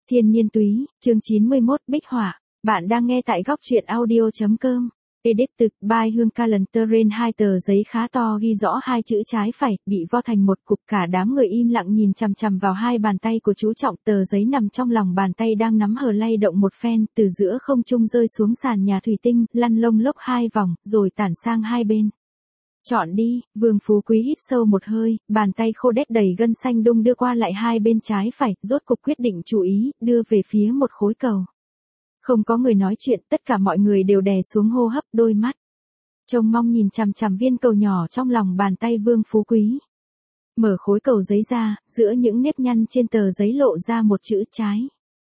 Thiên nhiên túy, chương 91, Bích họa. Bạn đang nghe tại góc truyện audio.com. Edit từ by Hương Calenteren. Hai tờ giấy khá to ghi rõ hai chữ trái phải, bị vo thành một cục. Cả đám người im lặng nhìn chằm chằm vào hai bàn tay của chú Trọng. Tờ giấy nằm trong lòng bàn tay đang nắm hờ lay động một phen, từ giữa không trung rơi xuống sàn nhà thủy tinh, lăn lông lốc hai vòng, rồi tản sang hai bên. Chọn đi. Vương Phú Quý hít sâu một hơi, bàn tay khô đét đầy gân xanh đung đưa qua lại hai bên trái phải, rốt cục quyết định chú ý, đưa về phía một khối cầu. Không có người nói chuyện, tất cả mọi người đều đè xuống hô hấp, đôi mắt trông mong nhìn chằm chằm viên cầu nhỏ trong lòng bàn tay Vương Phú Quý. Mở khối cầu giấy ra, giữa những nếp nhăn trên tờ giấy lộ ra một chữ trái.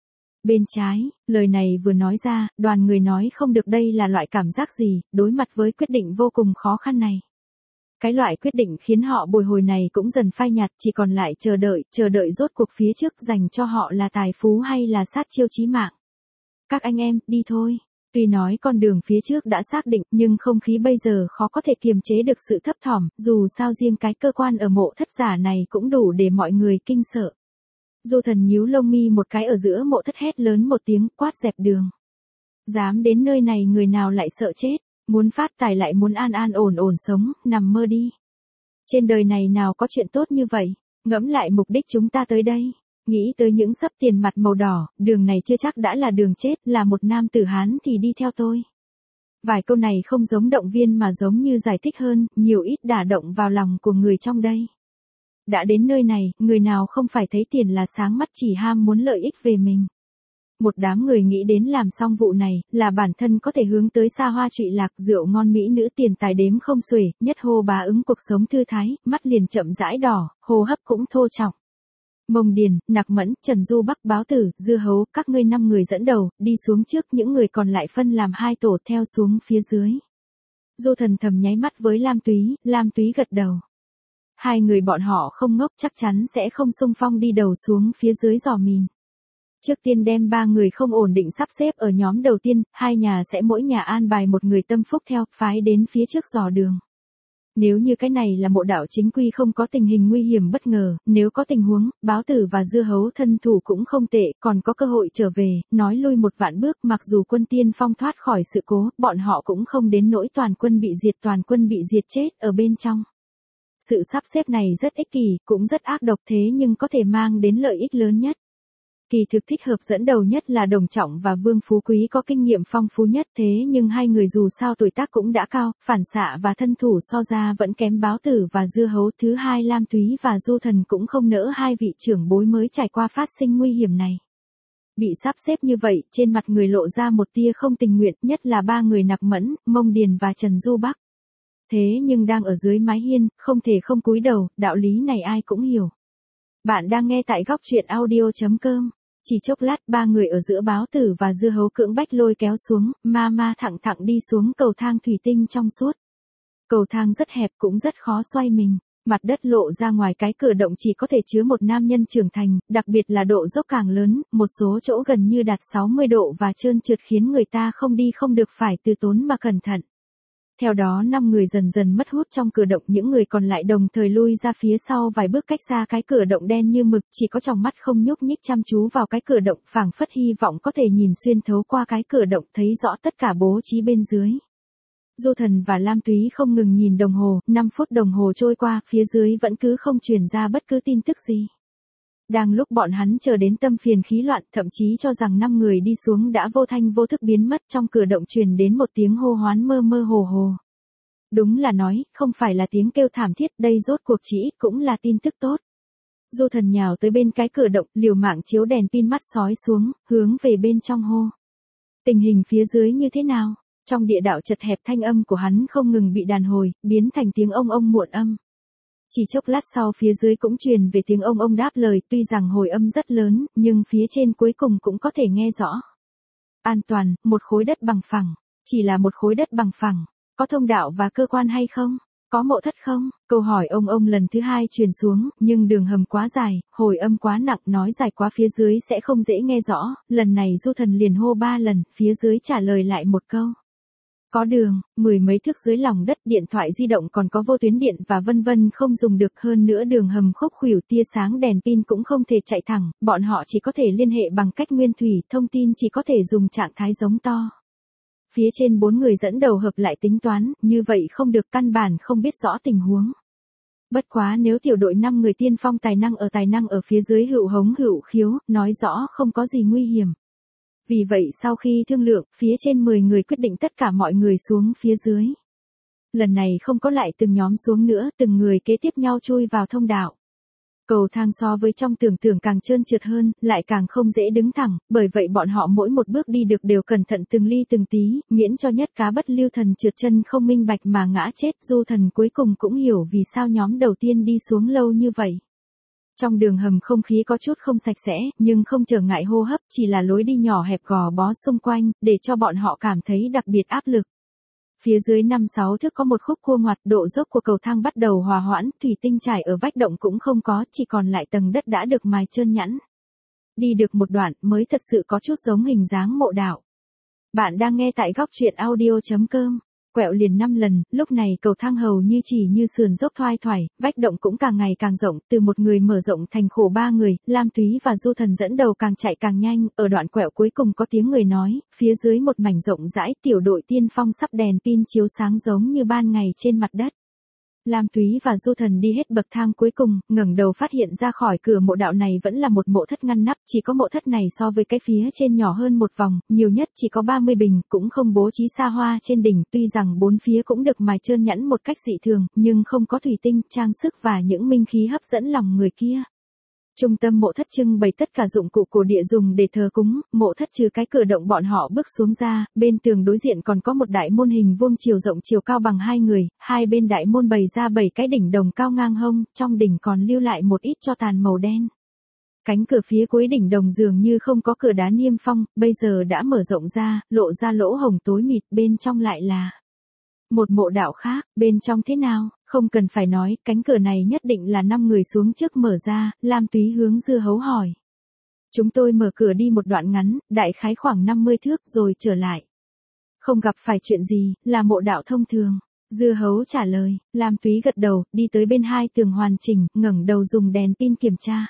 Bên trái, lời này vừa nói ra, đoàn người nói không được đây là loại cảm giác gì, đối mặt với quyết định vô cùng khó khăn này. Cái loại quyết định khiến họ bồi hồi này cũng dần phai nhạt, chỉ còn lại chờ đợi rốt cuộc phía trước dành cho họ là tài phú hay là sát chiêu chí mạng. Các anh em, đi thôi. Tuy nói con đường phía trước đã xác định, nhưng không khí bây giờ khó có thể kiềm chế được sự thấp thỏm, dù sao riêng cái cơ quan ở mộ thất giả này cũng đủ để mọi người kinh sợ. Du Thần nhíu lông mi một cái ở giữa mộ thất, hét lớn một tiếng, quát dẹp đường. Dám đến nơi này người nào lại sợ chết, muốn phát tài lại muốn an an ổn ổn sống, nằm mơ đi. Trên đời này nào có chuyện tốt như vậy, ngẫm lại mục đích chúng ta tới đây. Nghĩ tới những xấp tiền mặt màu đỏ, đường này chưa chắc đã là đường chết, là một nam tử Hán thì đi theo tôi. Vài câu này không giống động viên mà giống như giải thích hơn, nhiều ít đả động vào lòng của người trong đây. Đã đến nơi này, người nào không phải thấy tiền là sáng mắt, chỉ ham muốn lợi ích về mình. Một đám người nghĩ đến làm xong vụ này, là bản thân có thể hướng tới xa hoa trụy lạc, rượu ngon mỹ nữ tiền tài đếm không xuể, nhất hô bá ứng cuộc sống thư thái, mắt liền chậm rãi đỏ, hô hấp cũng thô trọng. Mông Điền, Nặc Mẫn, Trần Du Bắc, Báo Tử, Dưa Hấu, các ngươi 5 người dẫn đầu, đi xuống trước, những người còn lại phân làm 2 tổ theo xuống phía dưới. Du Thần thầm nháy mắt với Lam Túy gật đầu. Hai người bọn họ không ngốc, chắc chắn sẽ không xung phong đi đầu xuống phía dưới dò mìn. Trước tiên đem 3 người không ổn định sắp xếp ở nhóm đầu tiên, hai nhà sẽ mỗi nhà an bài một người tâm phúc theo, phái đến phía trước dò đường. Nếu như cái này là mộ đạo chính quy không có tình hình nguy hiểm bất ngờ, nếu có tình huống, Báo Tử và Dưa Hấu thân thủ cũng không tệ, còn có cơ hội trở về, nói lui một vạn bước, mặc dù quân tiên phong thoát khỏi sự cố, bọn họ cũng không đến nỗi toàn quân bị diệt chết ở bên trong. Sự sắp xếp này rất ích kỷ, cũng rất ác độc, thế nhưng có thể mang đến lợi ích lớn nhất. Kỳ thực thích hợp dẫn đầu nhất là Đồng Trọng và Vương Phú Quý có kinh nghiệm phong phú nhất, thế nhưng hai người dù sao tuổi tác cũng đã cao, phản xạ và thân thủ so ra vẫn kém Báo Tử và Dưa Hấu. Thứ hai, Lam Túy và Du Thần cũng không nỡ hai vị trưởng bối mới trải qua phát sinh nguy hiểm này. Bị sắp xếp như vậy, trên mặt người lộ ra một tia không tình nguyện, nhất là 3 người Nặc Mẫn, Mông Điền và Trần Du Bắc. Thế nhưng đang ở dưới mái hiên, không thể không cúi đầu, đạo lý này ai cũng hiểu. Bạn đang nghe tại góc truyện audio.com. Chỉ chốc lát 3 người ở giữa Báo Tử và Dưa Hấu cưỡng bách lôi kéo xuống, thẳng đi xuống cầu thang thủy tinh trong suốt. Cầu thang rất hẹp cũng rất khó xoay mình, mặt đất lộ ra ngoài cái cửa động chỉ có thể chứa một nam nhân trưởng thành, đặc biệt là độ dốc càng lớn, một số chỗ gần như đạt 60 độ và trơn trượt khiến người ta không đi không được, phải từ tốn mà cẩn thận. Theo đó 5 người dần dần mất hút trong cửa động, những người còn lại đồng thời lui ra phía sau vài bước cách xa cái cửa động đen như mực, chỉ có tròng mắt không nhúc nhích chăm chú vào cái cửa động, phảng phất hy vọng có thể nhìn xuyên thấu qua cái cửa động thấy rõ tất cả bố trí bên dưới. Du Thần và Lam Túy không ngừng nhìn đồng hồ, 5 phút đồng hồ trôi qua, phía dưới vẫn cứ không truyền ra bất cứ tin tức gì. Đang lúc bọn hắn chờ đến tâm phiền khí loạn, thậm chí cho rằng 5 người đi xuống đã vô thanh vô thức biến mất, trong cửa động truyền đến một tiếng hô hoán mơ mơ hồ hồ. Đúng là nói, không phải là tiếng kêu thảm thiết, đây rốt cuộc chỉ cũng là tin tức tốt. Du Thần nhào tới bên cái cửa động, liều mạng chiếu đèn pin mắt sói xuống, hướng về bên trong hô. Tình hình phía dưới như thế nào? Trong địa đạo chật hẹp, thanh âm của hắn không ngừng bị đàn hồi, biến thành tiếng ông muộn âm. Chỉ chốc lát sau phía dưới cũng truyền về tiếng ông đáp lời, tuy rằng hồi âm rất lớn, nhưng phía trên cuối cùng cũng có thể nghe rõ. An toàn, một khối đất bằng phẳng. Chỉ là một khối đất bằng phẳng. Có thông đạo và cơ quan hay không? Có mộ thất không? Câu hỏi ông lần thứ 2 truyền xuống, nhưng đường hầm quá dài, hồi âm quá nặng, nói dài quá phía dưới sẽ không dễ nghe rõ. Lần này Du Thần liền hô 3 lần, phía dưới trả lời lại một câu. Có đường, mười mấy thước dưới lòng đất, điện thoại di động còn có vô tuyến điện và vân vân không dùng được, hơn nữa đường hầm khúc khuỷu, tia sáng đèn pin cũng không thể chạy thẳng, bọn họ chỉ có thể liên hệ bằng cách nguyên thủy, thông tin chỉ có thể dùng trạng thái giống to. Phía trên 4 người dẫn đầu hợp lại tính toán, như vậy không được, căn bản không biết rõ tình huống. Bất quá nếu tiểu đội 5 người tiên phong tài năng ở phía dưới hữu hống hữu khiếu, nói rõ không có gì nguy hiểm. Vì vậy sau khi thương lượng, phía trên 10 người quyết định tất cả mọi người xuống phía dưới. Lần này không có lại từng nhóm xuống nữa, từng người kế tiếp nhau chui vào thông đạo. Cầu thang so với trong tưởng tượng càng trơn trượt hơn, lại càng không dễ đứng thẳng, bởi vậy bọn họ mỗi một bước đi được đều cẩn thận từng ly từng tí, miễn cho nhất cá bất lưu thần trượt chân không minh bạch mà ngã chết. Du Thần cuối cùng cũng hiểu vì sao nhóm đầu tiên đi xuống lâu như vậy. Trong đường hầm không khí có chút không sạch sẽ, nhưng không trở ngại hô hấp, chỉ là lối đi nhỏ hẹp gò bó xung quanh, để cho bọn họ cảm thấy đặc biệt áp lực. Phía dưới 5-6 thước có một khúc cua ngoặt, độ dốc của cầu thang bắt đầu hòa hoãn, thủy tinh trải ở vách động cũng không có, chỉ còn lại tầng đất đã được mài trơn nhẵn. Đi được một đoạn mới thật sự có chút giống hình dáng mộ đạo. Bạn đang nghe tại góc truyện audio.com. Quẹo liền 5 lần, lúc này cầu thang hầu như chỉ như sườn dốc thoai thoải, vách động cũng càng ngày càng rộng, từ một người mở rộng thành khổ 3 người, Lam Túy và Du Thần dẫn đầu càng chạy càng nhanh, ở đoạn quẹo cuối cùng có tiếng người nói, phía dưới một mảnh rộng rãi, tiểu đội tiên phong sắp đèn pin chiếu sáng giống như ban ngày trên mặt đất. Lam Túy và Du Thần đi hết bậc thang cuối cùng, ngẩng đầu phát hiện ra khỏi cửa mộ đạo này vẫn là một mộ thất ngăn nắp, chỉ có mộ thất này so với cái phía trên nhỏ hơn một vòng, nhiều nhất chỉ có 30 bình, cũng không bố trí xa hoa trên đỉnh, tuy rằng bốn phía cũng được mài trơn nhẵn một cách dị thường, nhưng không có thủy tinh, trang sức và những minh khí hấp dẫn lòng người kia. Trung tâm mộ thất trưng bày tất cả dụng cụ cổ địa dùng để thờ cúng, mộ thất trừ cái cửa động bọn họ bước xuống ra, bên tường đối diện còn có một đại môn hình vuông chiều rộng chiều cao bằng 2 người, hai bên đại môn bày ra 7 cái đỉnh đồng cao ngang hông, trong đỉnh còn lưu lại một ít tro tàn màu đen. Cánh cửa phía cuối đỉnh đồng dường như không có cửa đá niêm phong, bây giờ đã mở rộng ra, lộ ra lỗ hổng tối mịt, bên trong lại là một mộ đạo khác, bên trong thế nào, không cần phải nói, cánh cửa này nhất định là 5 người xuống trước mở ra, Lam Túy hướng Dưa Hấu hỏi. Chúng tôi mở cửa đi một đoạn ngắn, đại khái khoảng 50 thước rồi trở lại. Không gặp phải chuyện gì, là mộ đạo thông thường. Dưa Hấu trả lời, Lam Túy gật đầu, đi tới bên hai tường hoàn chỉnh, ngẩng đầu dùng đèn pin kiểm tra.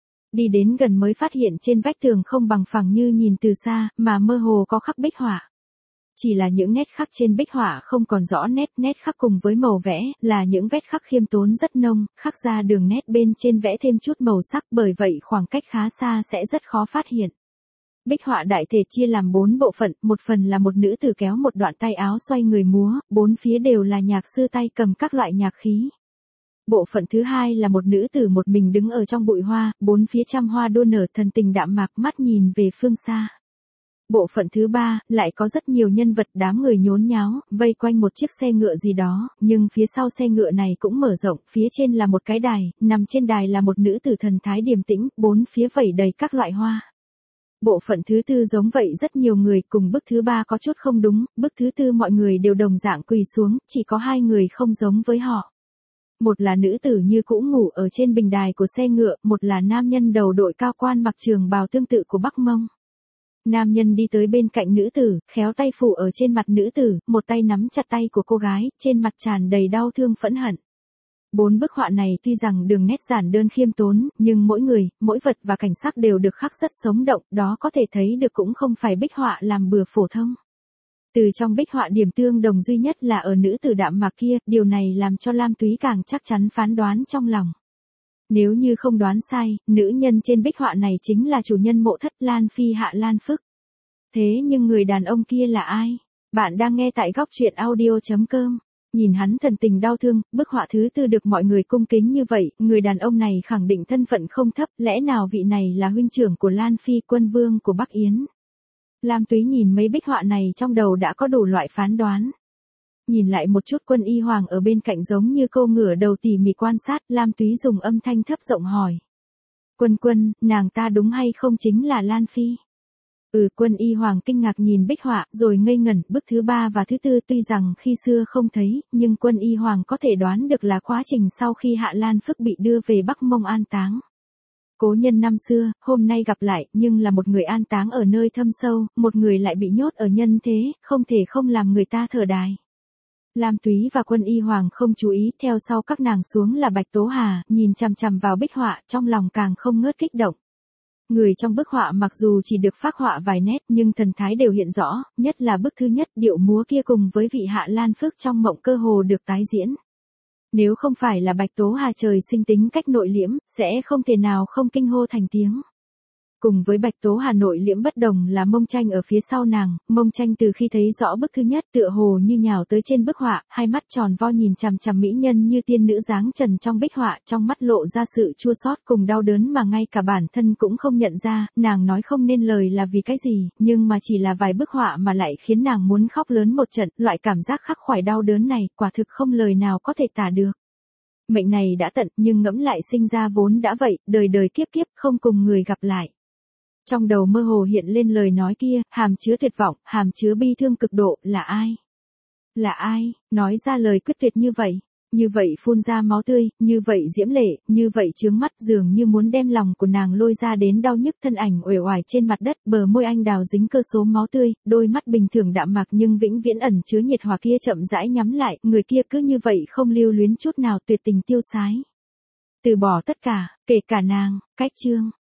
Đi đến gần mới phát hiện trên vách tường không bằng phẳng như nhìn từ xa, mà mơ hồ có khắc bích họa. Chỉ là những nét khắc trên bích họa không còn rõ nét khắc cùng với màu vẽ, là những vết khắc khiêm tốn rất nông, khắc ra đường nét bên trên vẽ thêm chút màu sắc, bởi vậy khoảng cách khá xa sẽ rất khó phát hiện. Bích họa đại thể chia làm 4 bộ phận, một phần là một nữ tử kéo một đoạn tay áo xoay người múa, bốn phía đều là nhạc sư tay cầm các loại nhạc khí. Bộ phận thứ hai là một nữ tử một mình đứng ở trong bụi hoa, bốn phía trăm hoa đua nở, thần tình đạm mạc, mắt nhìn về phương xa. Bộ phận thứ ba, lại có rất nhiều nhân vật, đám người nhốn nháo, vây quanh một chiếc xe ngựa gì đó, nhưng phía sau xe ngựa này cũng mở rộng, phía trên là một cái đài, nằm trên đài là một nữ tử thần thái điềm tĩnh, bốn phía vẩy đầy các loại hoa. Bộ phận thứ tư giống vậy, rất nhiều người, cùng bức thứ ba có chút không đúng, bức thứ tư mọi người đều đồng dạng quỳ xuống, chỉ có 2 người không giống với họ. Một là nữ tử như cũ ngủ ở trên bình đài của xe ngựa, một là nam nhân đầu đội cao quan mặc trường bào tương tự của Bắc Mông. Nam nhân đi tới bên cạnh nữ tử, khéo tay phủ ở trên mặt nữ tử, một tay nắm chặt tay của cô gái, trên mặt tràn đầy đau thương phẫn hận. 4 bức họa này tuy rằng đường nét giản đơn khiêm tốn, nhưng mỗi người, mỗi vật và cảnh sắc đều được khắc rất sống động, đó có thể thấy được cũng không phải bích họa làm bừa phổ thông. Từ trong bích họa điểm tương đồng duy nhất là ở nữ tử đạm mạc kia, điều này làm cho Lam Túy càng chắc chắn phán đoán trong lòng. Nếu như không đoán sai, nữ nhân trên bích họa này chính là chủ nhân mộ thất Lan Phi Hạ Lan Phức. Thế nhưng người đàn ông kia là ai? Bạn đang nghe tại góc truyện audio.com. Nhìn hắn thần tình đau thương, bức họa thứ tư được mọi người cung kính như vậy, người đàn ông này khẳng định thân phận không thấp, lẽ nào vị này là huynh trưởng của Lan Phi, quân vương của Bắc Yến? Lam Túy nhìn mấy bích họa này trong đầu đã có đủ loại phán đoán. Nhìn lại một chút Quân Y Hoàng ở bên cạnh giống như câu ngửa đầu tỉ mỉ quan sát, Lam Túy dùng âm thanh thấp giọng hỏi. Quân, nàng ta đúng hay không chính là Lan Phi? Quân Y Hoàng kinh ngạc nhìn bích họa, rồi ngây ngẩn, bức thứ 3 và thứ 4 tuy rằng khi xưa không thấy, nhưng Quân Y Hoàng có thể đoán được là quá trình sau khi Hạ Lan Phức bị đưa về Bắc Mông an táng. Cố nhân năm xưa, hôm nay gặp lại, nhưng là một người an táng ở nơi thâm sâu, một người lại bị nhốt ở nhân thế, không thể không làm người ta thở đài. Lam Túy và Quân Y Hoàng không chú ý, theo sau các nàng xuống là Bạch Tố Hà, nhìn chằm chằm vào bích họa, trong lòng càng không ngớt kích động. Người trong bức họa mặc dù chỉ được phác họa vài nét nhưng thần thái đều hiện rõ, nhất là bức thứ nhất, điệu múa kia cùng với vị Hạ Lan Phước trong mộng cơ hồ được tái diễn. Nếu không phải là Bạch Tố Hà trời sinh tính cách nội liễm, sẽ không thể nào không kinh hô thành tiếng. Cùng với Bạch Tố Hà nội liễm bất đồng là Mông Tranh ở phía sau nàng, Mông Tranh từ khi thấy rõ bức thứ nhất tựa hồ như nhào tới trên bức họa, hai mắt tròn vo nhìn chằm chằm mỹ nhân như tiên nữ dáng trần trong bích họa, trong mắt lộ ra sự chua xót cùng đau đớn mà ngay cả bản thân cũng không nhận ra, nàng nói không nên lời là vì cái gì, nhưng mà chỉ là vài bức họa mà lại khiến nàng muốn khóc lớn một trận, loại cảm giác khắc khoải đau đớn này, quả thực không lời nào có thể tả được. Mệnh này đã tận, nhưng ngẫm lại sinh ra vốn đã vậy, đời đời kiếp kiếp không cùng người gặp lại. Trong đầu mơ hồ hiện lên lời nói kia, hàm chứa tuyệt vọng, hàm chứa bi thương cực độ, là ai? Là ai, nói ra lời quyết tuyệt như vậy phun ra máu tươi, như vậy diễm lệ, như vậy chướng mắt dường như muốn đem lòng của nàng lôi ra đến đau nhức thân ảnh uể oải trên mặt đất, bờ môi anh đào dính cơ số máu tươi, đôi mắt bình thường đạm mạc nhưng vĩnh viễn ẩn chứa nhiệt hòa kia chậm rãi nhắm lại, người kia cứ như vậy không lưu luyến chút nào tuyệt tình tiêu sái. Từ bỏ tất cả, kể cả nàng, cách chương.